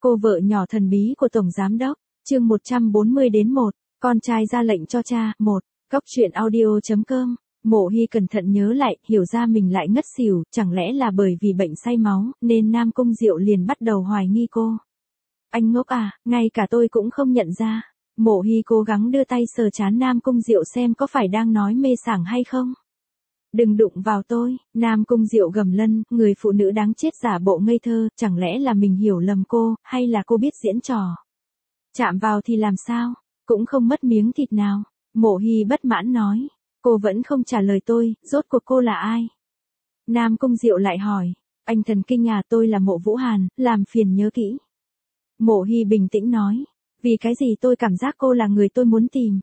Cô vợ nhỏ thần bí của Tổng Giám Đốc, chương 140-1, con trai ra lệnh cho cha, 1, Cóc truyện audio.com. Mộ Hy cẩn thận nhớ lại, hiểu ra mình lại ngất xỉu, chẳng lẽ là bởi vì bệnh say máu, nên Nam Cung Diệu liền bắt đầu hoài nghi cô. Anh ngốc à, ngay cả tôi cũng không nhận ra. Mộ Hy cố gắng đưa tay sờ trán Nam Cung Diệu xem có phải đang nói mê sảng hay không. Đừng đụng vào tôi, Nam Cung Diệu gầm lân, người phụ nữ đáng chết giả bộ ngây thơ, chẳng lẽ là mình hiểu lầm cô, hay là cô biết diễn trò. Chạm vào thì làm sao, cũng không mất miếng thịt nào. Mộ Hy bất mãn nói, cô vẫn không trả lời tôi, rốt cuộc cô là ai? Nam Cung Diệu lại hỏi, anh thần kinh à, tôi là Mộ Vũ Hàn, làm phiền nhớ kỹ. Mộ Hy bình tĩnh nói, vì cái gì tôi cảm giác cô là người tôi muốn tìm.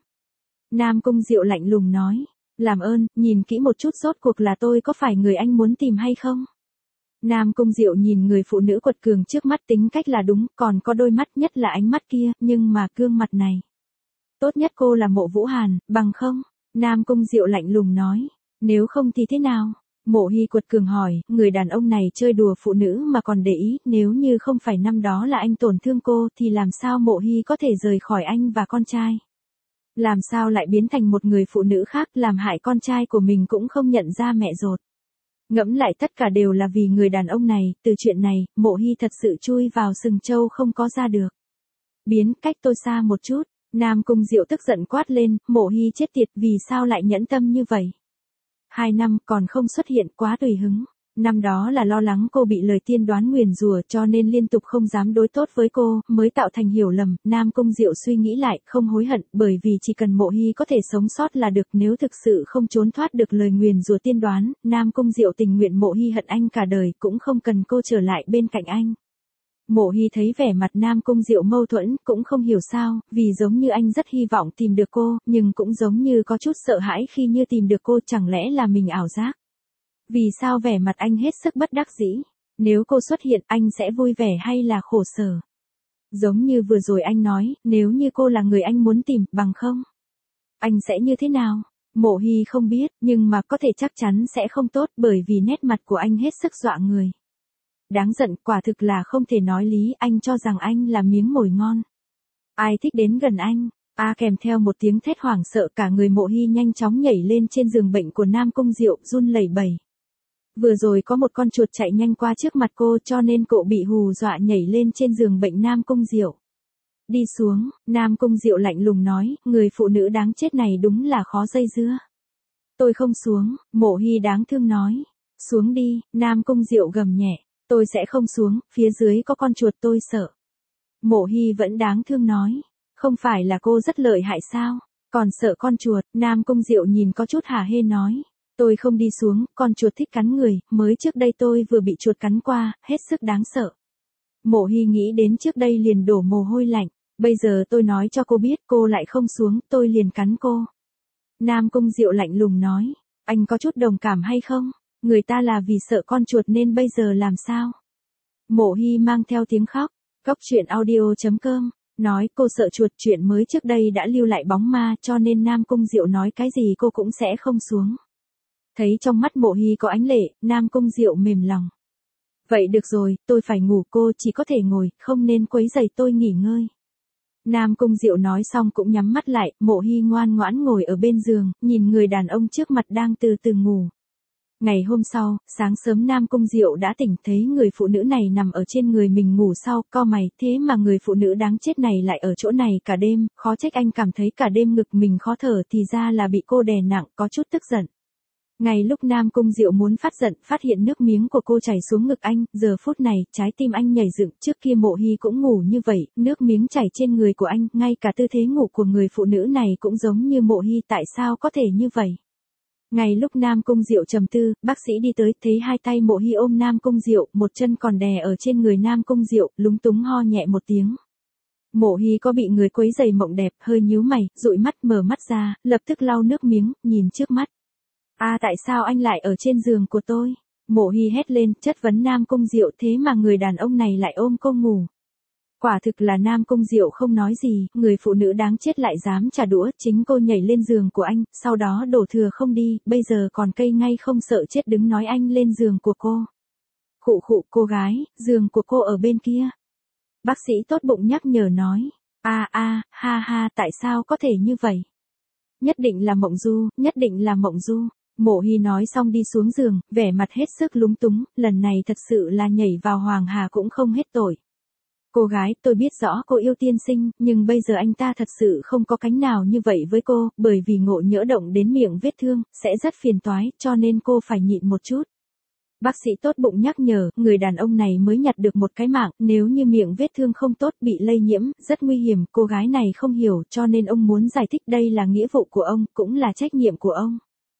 Nam Cung Diệu lạnh lùng nói, làm ơn, nhìn kỹ một chút rốt cuộc là tôi có phải người anh muốn tìm hay không? Nam Cung Diệu nhìn người phụ nữ quật cường trước mắt, tính cách là đúng, còn có đôi mắt, nhất là ánh mắt kia, nhưng mà gương mặt này. Tốt nhất cô là Mộ Vũ Hàn, bằng không? Nam Cung Diệu lạnh lùng nói, nếu không thì thế nào? Mộ Hy quật cường hỏi, người đàn ông này chơi đùa phụ nữ mà còn để ý, nếu như không phải năm đó là anh tổn thương cô thì làm sao Mộ Hy có thể rời khỏi anh và con trai? Làm sao lại biến thành một người phụ nữ khác, làm hại con trai của mình cũng không nhận ra mẹ ruột. Ngẫm lại tất cả đều là vì người đàn ông này, từ chuyện này, Mộ Hy thật sự chui vào sừng trâu không có ra được. Biến cách tôi xa một chút, Nam Cung Diệu tức giận quát lên, Mộ Hy chết tiệt, vì sao lại nhẫn tâm như vậy? 2 năm còn không xuất hiện, quá tùy hứng. Năm đó là lo lắng cô bị lời tiên đoán nguyền rủa cho nên liên tục không dám đối tốt với cô, mới tạo thành hiểu lầm. Nam Cung Diệu suy nghĩ lại, không hối hận, bởi vì chỉ cần Mộ Hy có thể sống sót là được, nếu thực sự không trốn thoát được lời nguyền rủa tiên đoán, Nam Cung Diệu tình nguyện Mộ Hy hận anh cả đời, cũng không cần cô trở lại bên cạnh anh. Mộ Hy thấy vẻ mặt Nam Cung Diệu mâu thuẫn, cũng không hiểu sao, vì giống như anh rất hy vọng tìm được cô, nhưng cũng giống như có chút sợ hãi khi như tìm được cô, chẳng lẽ là mình ảo giác. Vì sao vẻ mặt anh hết sức bất đắc dĩ? Nếu cô xuất hiện anh sẽ vui vẻ hay là khổ sở? Giống như vừa rồi anh nói, nếu như cô là người anh muốn tìm, bằng không? Anh sẽ như thế nào? Mộ Hy không biết, nhưng mà có thể chắc chắn sẽ không tốt, bởi vì nét mặt của anh hết sức dọa người. Đáng giận, quả thực là không thể nói lý, anh cho rằng anh là miếng mồi ngon. Ai thích đến gần anh? Kèm theo một tiếng thét hoảng sợ, cả người Mộ Hy nhanh chóng nhảy lên trên giường bệnh của Nam Cung Diệu, run lẩy bẩy. Vừa rồi có một con chuột chạy nhanh qua trước mặt cô cho nên cô bị hù dọa nhảy lên trên giường bệnh Nam Cung Diệu. Đi xuống, Nam Cung Diệu lạnh lùng nói, người phụ nữ đáng chết này đúng là khó dây dưa. Tôi không xuống, Mộ Hy đáng thương nói. Xuống đi, Nam Cung Diệu gầm nhẹ, tôi sẽ không xuống, phía dưới có con chuột tôi sợ. Mộ Hy vẫn đáng thương nói, không phải là cô rất lợi hại sao, còn sợ con chuột. Nam Cung Diệu nhìn có chút hả hê nói. Tôi không đi xuống, con chuột thích cắn người, mới trước đây tôi vừa bị chuột cắn qua, hết sức đáng sợ. Mộ Hy nghĩ đến trước đây liền đổ mồ hôi lạnh, bây giờ tôi nói cho cô biết cô lại không xuống, tôi liền cắn cô. Nam Cung Diệu lạnh lùng nói, anh có chút đồng cảm hay không? Người ta là vì sợ con chuột nên bây giờ làm sao? Mộ Hy mang theo tiếng khóc, Cóc truyện audio.com, nói cô sợ chuột, chuyện mới trước đây đã lưu lại bóng ma cho nên Nam Cung Diệu nói cái gì cô cũng sẽ không xuống. Thấy trong mắt Mộ Hy có ánh lệ, Nam Cung Diệu mềm lòng. Vậy được rồi, tôi phải ngủ, cô chỉ có thể ngồi, không nên quấy rầy tôi nghỉ ngơi. Nam Cung Diệu nói xong cũng nhắm mắt lại, Mộ Hy ngoan ngoãn ngồi ở bên giường, nhìn người đàn ông trước mặt đang từ từ ngủ. Ngày hôm sau, sáng sớm Nam Cung Diệu đã tỉnh, thấy người phụ nữ này nằm ở trên người mình ngủ sau, cau mày, thế mà người phụ nữ đáng chết này lại ở chỗ này cả đêm, khó trách anh cảm thấy cả đêm ngực mình khó thở, thì ra là bị cô đè nặng, có chút tức giận. Ngay lúc Nam Cung Diệu muốn phát giận, phát hiện nước miếng của cô chảy xuống ngực anh, giờ phút này, trái tim anh nhảy dựng, trước kia Mộ Hy cũng ngủ như vậy, nước miếng chảy trên người của anh, ngay cả tư thế ngủ của người phụ nữ này cũng giống như Mộ Hy, tại sao có thể như vậy? Ngay lúc Nam Cung Diệu trầm tư, bác sĩ đi tới, thấy hai tay Mộ Hy ôm Nam Cung Diệu, một chân còn đè ở trên người Nam Cung Diệu, lúng túng ho nhẹ một tiếng. Mộ Hy có bị người quấy giày mộng đẹp, hơi nhíu mày, dụi mắt, mở mắt ra, lập tức lau nước miếng, nhìn trước mắt. Tại sao anh lại ở trên giường của tôi? Mộ Hy hét lên, chất vấn Nam Cung Diệu, thế mà người đàn ông này lại ôm cô ngủ. Quả thực là Nam Cung Diệu không nói gì, người phụ nữ đáng chết lại dám trả đũa, chính cô nhảy lên giường của anh, sau đó đổ thừa không đi, bây giờ còn cây ngay không sợ chết đứng nói anh lên giường của cô. Khụ khụ, cô gái, giường của cô ở bên kia. Bác sĩ tốt bụng nhắc nhở nói. Ha ha, tại sao có thể như vậy? Nhất định là mộng du, nhất định là mộng du. Mộ Hy nói xong đi xuống giường, vẻ mặt hết sức lúng túng, lần này thật sự là nhảy vào Hoàng Hà cũng không hết tội. Cô gái, tôi biết rõ cô yêu tiên sinh, nhưng bây giờ anh ta thật sự không có cánh nào như vậy với cô, bởi vì ngộ nhỡ động đến miệng vết thương, sẽ rất phiền toái, cho nên cô phải nhịn một chút. Bác sĩ tốt bụng nhắc nhở, người đàn ông này mới nhặt được một cái mạng, nếu như miệng vết thương không tốt bị lây nhiễm, rất nguy hiểm, cô gái này không hiểu, cho nên ông muốn giải thích đây là nghĩa vụ của ông, cũng là trách nhiệm của ông.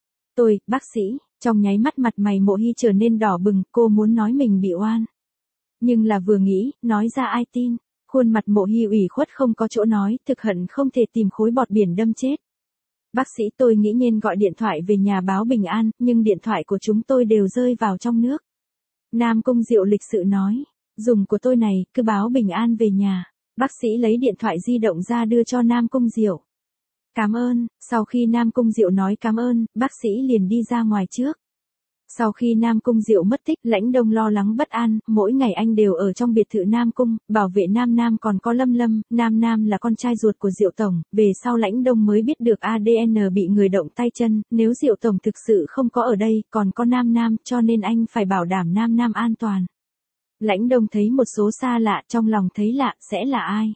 Bác sĩ, trong nháy mắt mặt mày Mộ Hy trở nên đỏ bừng, cô muốn nói mình bị oan. Nhưng là vừa nghĩ, nói ra ai tin, khuôn mặt Mộ Hy ủy khuất không có chỗ nói, thực hận không thể tìm khối bọt biển đâm chết. Bác sĩ, tôi nghĩ nên gọi điện thoại về nhà báo bình an, nhưng điện thoại của chúng tôi đều rơi vào trong nước. Nam Cung Diệu lịch sự nói, dùng của tôi này, cứ báo bình an về nhà. Bác sĩ lấy điện thoại di động ra đưa cho Nam Cung Diệu. Cảm ơn, sau khi Nam Cung Diệu nói cảm ơn, bác sĩ liền đi ra ngoài trước. Sau khi Nam Cung Diệu mất tích, Lãnh Đông lo lắng bất an, mỗi ngày anh đều ở trong biệt thự Nam Cung, bảo vệ Nam Nam còn có Lâm Lâm, Nam Nam là con trai ruột của Diệu Tổng, về sau Lãnh Đông mới biết được ADN bị người động tay chân, nếu Diệu Tổng thực sự không có ở đây, còn có Nam Nam, cho nên anh phải bảo đảm Nam Nam an toàn. Lãnh Đông thấy một số xa lạ, trong lòng thấy lạ, sẽ là ai?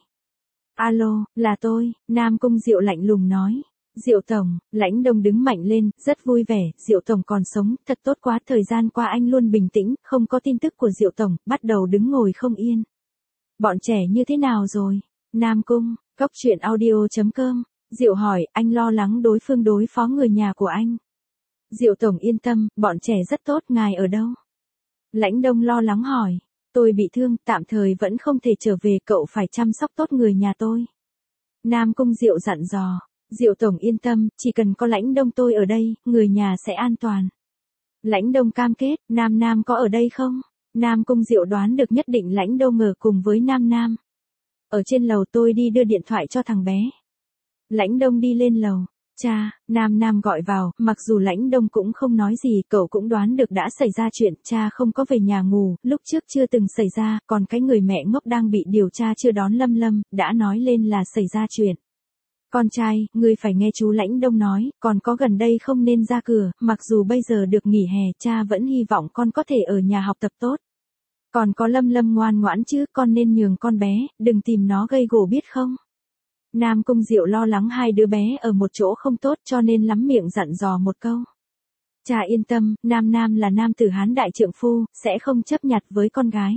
Alo, là tôi, Nam Cung Diệu lạnh lùng nói. Diệu Tổng, Lãnh Đông đứng mạnh lên, rất vui vẻ, Diệu Tổng còn sống, thật tốt quá, thời gian qua anh luôn bình tĩnh, không có tin tức của Diệu Tổng, bắt đầu đứng ngồi không yên. Bọn trẻ như thế nào rồi? Nam Cung, Cốc Truyện Audio.com, Diệu hỏi, anh lo lắng đối phương đối phó người nhà của anh. Diệu Tổng yên tâm, bọn trẻ rất tốt, ngài ở đâu? Lãnh Đông lo lắng hỏi. Tôi bị thương, tạm thời vẫn không thể trở về, cậu phải chăm sóc tốt người nhà tôi. Nam Cung Diệu dặn dò. Diệu Tổng yên tâm, chỉ cần có Lãnh Đông tôi ở đây, người nhà sẽ an toàn. Lãnh Đông cam kết, Nam Nam có ở đây không? Nam Cung Diệu đoán được nhất định Lãnh Đông ở cùng với Nam Nam. Ở trên lầu tôi đi đưa điện thoại cho thằng bé. Lãnh Đông đi lên lầu. Cha, Nam Nam gọi vào, mặc dù Lãnh Đông cũng không nói gì, cậu cũng đoán được đã xảy ra chuyện, cha không có về nhà ngủ, lúc trước chưa từng xảy ra, còn cái người mẹ ngốc đang bị điều tra chưa đón Lâm Lâm, đã nói lên là xảy ra chuyện. Con trai, ngươi phải nghe chú Lãnh Đông nói, còn có gần đây không nên ra cửa, mặc dù bây giờ được nghỉ hè, cha vẫn hy vọng con có thể ở nhà học tập tốt. Còn có Lâm Lâm ngoan ngoãn chứ, con nên nhường con bé, đừng tìm nó gây gổ biết không? Nam Cung Diệu lo lắng hai đứa bé ở một chỗ không tốt cho nên lắm miệng dặn dò một câu. Cha yên tâm, Nam Nam là nam tử hán đại trượng phu, sẽ không chấp nhặt với con gái.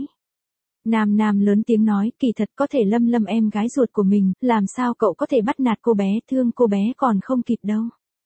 Nam Nam lớn tiếng nói, kỳ thật có thể Lâm Lâm em gái ruột của mình, làm sao cậu có thể bắt nạt cô bé, thương cô bé còn không kịp đâu.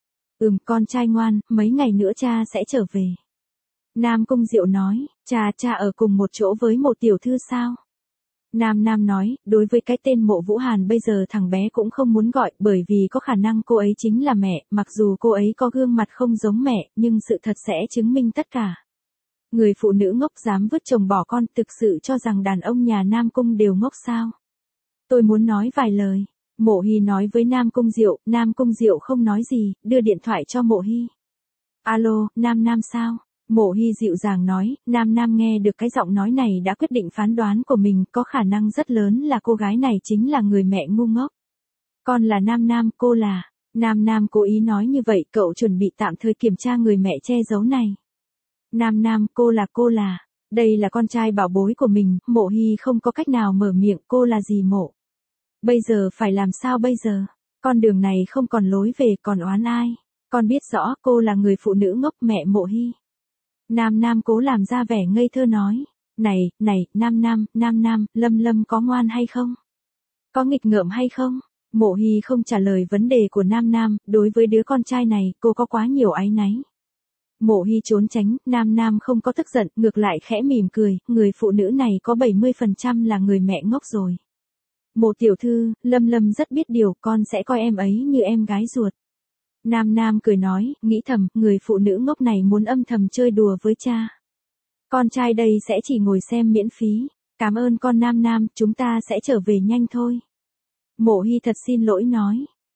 Con trai ngoan, mấy ngày nữa cha sẽ trở về. Nam Cung Diệu nói, cha ở cùng một chỗ với một tiểu thư sao? Nam Nam nói, đối với cái tên Mộ Vũ Hàn bây giờ thằng bé cũng không muốn gọi, bởi vì có khả năng cô ấy chính là mẹ, mặc dù cô ấy có gương mặt không giống mẹ, nhưng sự thật sẽ chứng minh tất cả. Người phụ nữ ngốc dám vứt chồng bỏ con, thực sự cho rằng đàn ông nhà Nam Cung đều ngốc sao? Tôi muốn nói vài lời. Mộ Hy nói với Nam Cung Diệu không nói gì, đưa điện thoại cho Mộ Hy. Alo, Nam Nam sao? Mộ Hy dịu dàng nói, Nam Nam nghe được cái giọng nói này đã quyết định phán đoán của mình, có khả năng rất lớn là cô gái này chính là người mẹ ngu ngốc. Con là Nam Nam, cô là... Nam Nam cố ý nói như vậy, cậu chuẩn bị tạm thời kiểm tra người mẹ che giấu này. Nam Nam, cô là... Đây là con trai bảo bối của mình, Mộ Hy không có cách nào mở miệng, cô là gì Mộ? Bây giờ phải làm sao bây giờ? Con đường này không còn lối về, còn oán ai? Con biết rõ cô là người phụ nữ ngốc, mẹ Mộ Hy. Nam Nam cố làm ra vẻ ngây thơ nói. Này, Nam Nam, Lâm Lâm có ngoan hay không? Có nghịch ngợm hay không? Mộ Hy không trả lời vấn đề của Nam Nam, đối với đứa con trai này, cô có quá nhiều áy náy. Mộ Hy trốn tránh, Nam Nam không có tức giận, ngược lại khẽ mỉm cười, người phụ nữ này có 70% là người mẹ ngốc rồi. Mộ tiểu thư, Lâm Lâm rất biết điều, con sẽ coi em ấy như em gái ruột. Nam Nam cười nói, nghĩ thầm, người phụ nữ ngốc này muốn âm thầm chơi đùa với cha. Con trai đây sẽ chỉ ngồi xem miễn phí. Cảm ơn con Nam Nam, chúng ta sẽ trở về nhanh thôi. Mộ Hy thật xin lỗi nói.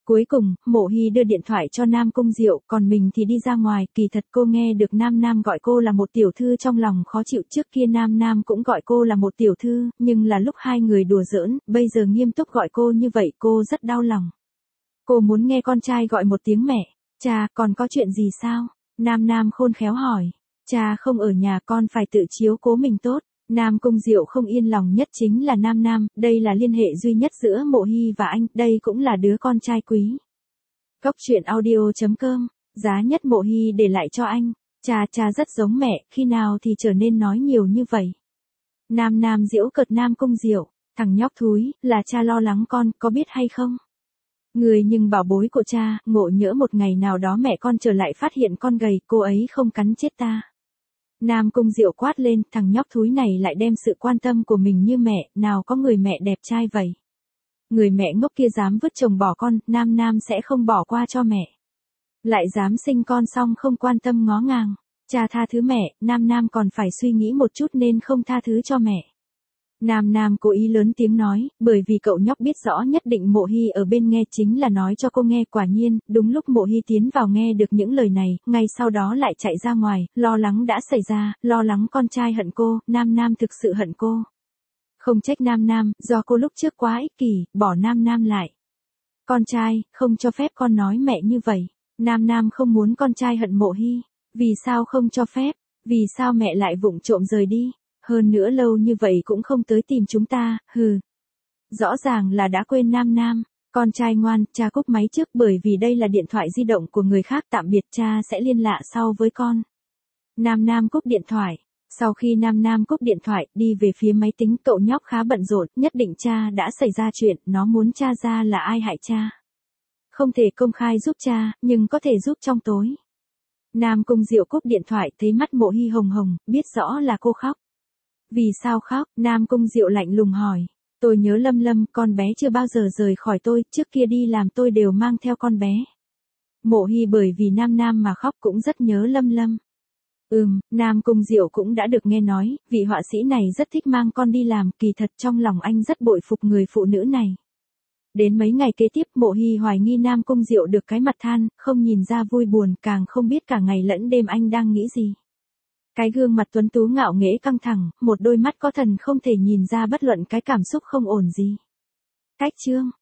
Cuối cùng, Mộ Hy đưa điện thoại cho Nam Cung Diệu, còn mình thì đi ra ngoài, kỳ thật cô nghe được Nam Nam gọi cô là một tiểu thư trong lòng khó chịu, trước kia Nam Nam cũng gọi cô là một tiểu thư, nhưng là lúc hai người đùa giỡn, bây giờ nghiêm túc gọi cô như vậy cô rất đau lòng. Cô muốn nghe con trai gọi một tiếng mẹ. Cha, còn có chuyện gì sao? Nam Nam khôn khéo hỏi. Cha không ở nhà, con phải tự chiếu cố mình tốt. Nam Cung Diệu không yên lòng nhất chính là Nam Nam, đây là liên hệ duy nhất giữa Mộ Hy và anh, đây cũng là đứa con trai quý. Cốc truyện audio.com, giá nhất Mộ Hy để lại cho anh. Cha rất giống mẹ, khi nào thì trở nên nói nhiều như vậy. Nam Nam giễu cợt Nam Cung Diệu, thằng nhóc thúi, là cha lo lắng con, có biết hay không? Người nhưng bảo bối của cha, ngộ nhỡ một ngày nào đó mẹ con trở lại phát hiện con gầy, cô ấy không cắn chết ta. Nam Cung Diệu quát lên, thằng nhóc thúi này lại đem sự quan tâm của mình như mẹ, nào có người mẹ đẹp trai vậy. Người mẹ ngốc kia dám vứt chồng bỏ con, Nam Nam sẽ không bỏ qua cho mẹ. Lại dám sinh con xong không quan tâm ngó ngàng. Cha tha thứ mẹ, Nam Nam còn phải suy nghĩ một chút nên không tha thứ cho mẹ. Nam Nam cố ý lớn tiếng nói, bởi vì cậu nhóc biết rõ nhất định Mộ Hy ở bên nghe, chính là nói cho cô nghe. Quả nhiên, đúng lúc Mộ Hy tiến vào nghe được những lời này, ngay sau đó lại chạy ra ngoài, lo lắng đã xảy ra, lo lắng con trai hận cô, Nam Nam thực sự hận cô. Không trách Nam Nam, do cô lúc trước quá ích kỷ, bỏ Nam Nam lại. Con trai, không cho phép con nói mẹ như vậy. Nam Nam không muốn con trai hận Mộ Hy. Vì sao không cho phép? Vì sao mẹ lại vụng trộm rời đi? Hơn nữa lâu như vậy cũng không tới tìm chúng ta, hừ. Rõ ràng là đã quên Nam Nam. Con trai ngoan, cha cúp máy trước bởi vì đây là điện thoại di động của người khác, tạm biệt, cha sẽ liên lạc sau với con. Nam Nam cúp điện thoại. Sau khi Nam Nam cúp điện thoại, đi về phía máy tính, cậu nhóc khá bận rộn, nhất định cha đã xảy ra chuyện, nó muốn tra ra là ai hại cha. Không thể công khai giúp cha, nhưng có thể giúp trong tối. Nam Cung Diệu cúp điện thoại, thấy mắt Mộ Hy hồng hồng, biết rõ là cô khóc. Vì sao khóc? Nam Cung Diệu lạnh lùng hỏi. Tôi nhớ Lâm Lâm, con bé chưa bao giờ rời khỏi tôi, trước kia đi làm tôi đều mang theo con bé. Mộ Hy bởi vì Nam Nam mà khóc, cũng rất nhớ Lâm Lâm. Nam Cung Diệu cũng đã được nghe nói, vị họa sĩ này rất thích mang con đi làm, kỳ thật trong lòng anh rất bội phục người phụ nữ này. Đến mấy ngày kế tiếp, Mộ Hy hoài nghi Nam Cung Diệu được cái mặt than, không nhìn ra vui buồn, càng không biết cả ngày lẫn đêm anh đang nghĩ gì. Cái gương mặt tuấn tú ngạo nghễ căng thẳng, một đôi mắt có thần không thể nhìn ra bất luận cái cảm xúc không ổn gì. Cách chương